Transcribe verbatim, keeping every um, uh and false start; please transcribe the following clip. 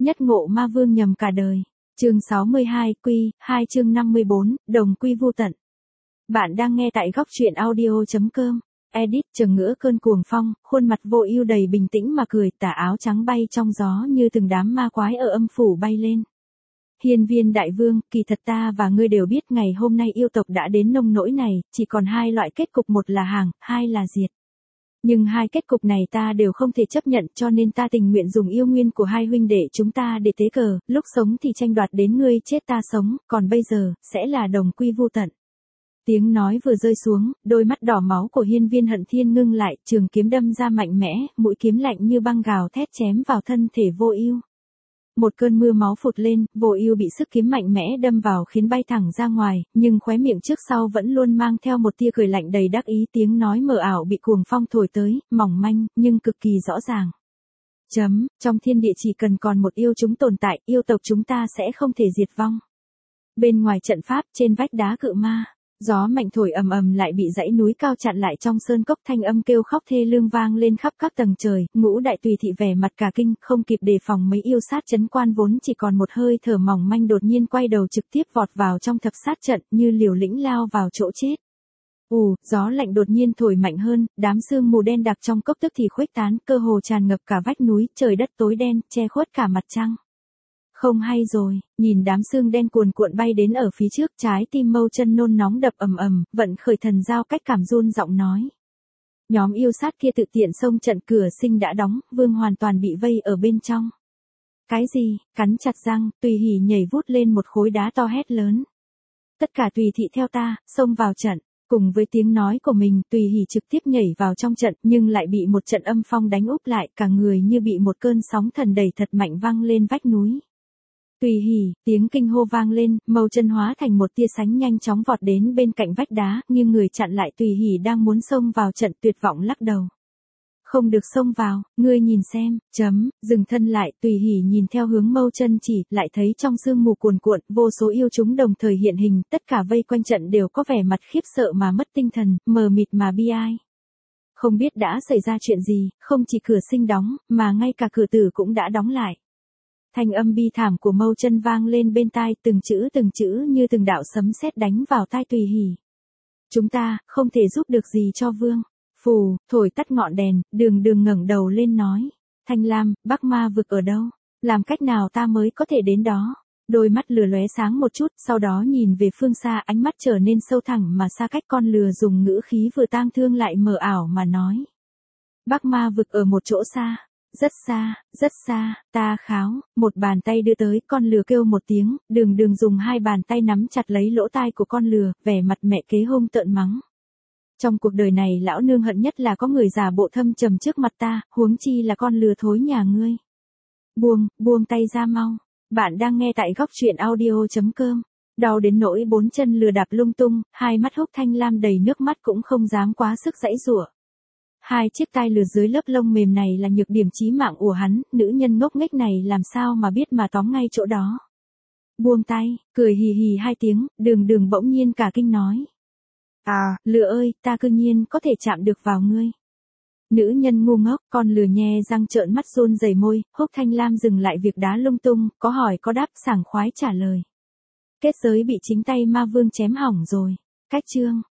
Nhất ngộ ma vương nhầm cả đời. Chương sáu mươi hai, Quy, hai chương năm mươi bốn, Đồng quy vu tận. Bạn đang nghe tại góc truyện audio chấm com. Edit chừng ngỡ cơn cuồng phong, khuôn mặt vô ưu đầy bình tĩnh mà cười, tà áo trắng bay trong gió như từng đám ma quái ở âm phủ bay lên. Hiên Viên đại vương, kỳ thật ta và ngươi đều biết ngày hôm nay yêu tộc đã đến nông nỗi này, chỉ còn hai loại kết cục, một là hàng, hai là diệt. Nhưng hai kết cục này ta đều không thể chấp nhận, cho nên ta tình nguyện dùng yêu nguyên của hai huynh đệ chúng ta để tế cờ, lúc sống thì tranh đoạt đến ngươi chết ta sống, còn bây giờ, sẽ là đồng quy vu tận. Tiếng nói vừa rơi xuống, đôi mắt đỏ máu của Hiên Viên Hận Thiên ngưng lại, trường kiếm đâm ra mạnh mẽ, mũi kiếm lạnh như băng gào thét chém vào thân thể Vô Ưu. Một cơn mưa máu phụt lên, Vô Ưu bị sức kiếm mạnh mẽ đâm vào khiến bay thẳng ra ngoài, nhưng khóe miệng trước sau vẫn luôn mang theo một tia cười lạnh đầy đắc ý, tiếng nói mờ ảo bị cuồng phong thổi tới, mỏng manh, nhưng cực kỳ rõ ràng. Chấm, trong thiên địa chỉ cần còn một yêu chúng tồn tại, yêu tộc chúng ta sẽ không thể diệt vong. Bên ngoài trận pháp, trên vách đá cự ma, gió mạnh thổi ầm ầm lại bị dãy núi cao chặn lại, trong sơn cốc thanh âm kêu khóc thê lương vang lên khắp các tầng trời, Ngũ đại tùy thị vẻ mặt cả kinh, không kịp đề phòng mấy yêu sát trấn quan vốn chỉ còn một hơi thở mỏng manh đột nhiên quay đầu trực tiếp vọt vào trong thập sát trận, như liều lĩnh lao vào chỗ chết. Ù, gió lạnh đột nhiên thổi mạnh hơn, đám sương mù đen đặc trong cốc tức thì khuếch tán, cơ hồ tràn ngập cả vách núi, trời đất tối đen, che khuất cả mặt trăng. Không hay rồi, nhìn đám sương đen cuồn cuộn bay đến ở phía trước, trái tim Mâu Chân nôn nóng đập ầm ầm, vận khởi thần giao cách cảm run giọng nói. Nhóm yêu sát kia tự tiện xông trận, cửa sinh đã đóng, vương hoàn toàn bị vây ở bên trong. Cái gì? Cắn chặt răng, Tùy Hỉ nhảy vút lên một khối đá to hét lớn. Tất cả tùy thị theo ta, xông vào trận. Cùng với tiếng nói của mình, Tùy Hỉ trực tiếp nhảy vào trong trận, nhưng lại bị một trận âm phong đánh úp lại, cả người như bị một cơn sóng thần đẩy thật mạnh văng lên vách núi. Tùy Hỉ, tiếng kinh hô vang lên, Mâu Chân hóa thành một tia sánh nhanh chóng vọt đến bên cạnh vách đá, nhưng người chặn lại Tùy Hỉ đang muốn xông vào trận, tuyệt vọng lắc đầu. Không được xông vào, ngươi nhìn xem, chấm, dừng thân lại, Tùy Hỉ nhìn theo hướng Mâu Chân chỉ, lại thấy trong sương mù cuồn cuộn, vô số yêu chúng đồng thời hiện hình, tất cả vây quanh trận đều có vẻ mặt khiếp sợ mà mất tinh thần, mờ mịt mà bi ai. Không biết đã xảy ra chuyện gì, không chỉ cửa sinh đóng, mà ngay cả cửa tử cũng đã đóng lại. Thanh âm bi thảm của Mâu Chân vang lên bên tai, từng chữ từng chữ như từng đạo sấm sét đánh vào tai Tùy Hỉ. Chúng ta, không thể giúp được gì cho vương. Phù, thổi tắt ngọn đèn, Đường Đường ngẩng đầu lên nói. Thanh Lam, Bắc Ma vực ở đâu? Làm cách nào ta mới có thể đến đó? Đôi mắt lửa lóe sáng một chút, sau đó nhìn về phương xa, ánh mắt trở nên sâu thẳm mà xa cách, con lừa dùng ngữ khí vừa tang thương lại mờ ảo mà nói. Bắc Ma vực ở một chỗ xa. Rất xa, rất xa, ta kháo, một bàn tay đưa tới, con lừa kêu một tiếng, Đường Đường dùng hai bàn tay nắm chặt lấy lỗ tai của con lừa, vẻ mặt mẹ kế hung tợn mắng. Trong cuộc đời này lão nương hận nhất là có người giả bộ thâm trầm trước mặt ta, huống chi là con lừa thối nhà ngươi. Buông, buông tay ra mau. Bạn đang nghe tại góc truyện audio chấm com. Đau đến nỗi bốn chân lừa đạp lung tung, hai mắt Húc Thanh Lam đầy nước mắt cũng không dám quá sức giãy giụa. Hai chiếc tai lừa dưới lớp lông mềm này là nhược điểm chí mạng của hắn, nữ nhân ngốc nghếch này làm sao mà biết mà tóm ngay chỗ đó. Buông tay, cười hì hì hai tiếng, Đường Đường bỗng nhiên cả kinh nói. À, lừa ơi, ta cư nhiên có thể chạm được vào ngươi. Nữ nhân ngu ngốc, con lừa nhe răng trợn mắt run rẩy môi, Húc Thanh Lam dừng lại việc đá lung tung, có hỏi có đáp, sảng khoái trả lời. Kết giới bị chính tay ma vương chém hỏng rồi. Cách chương.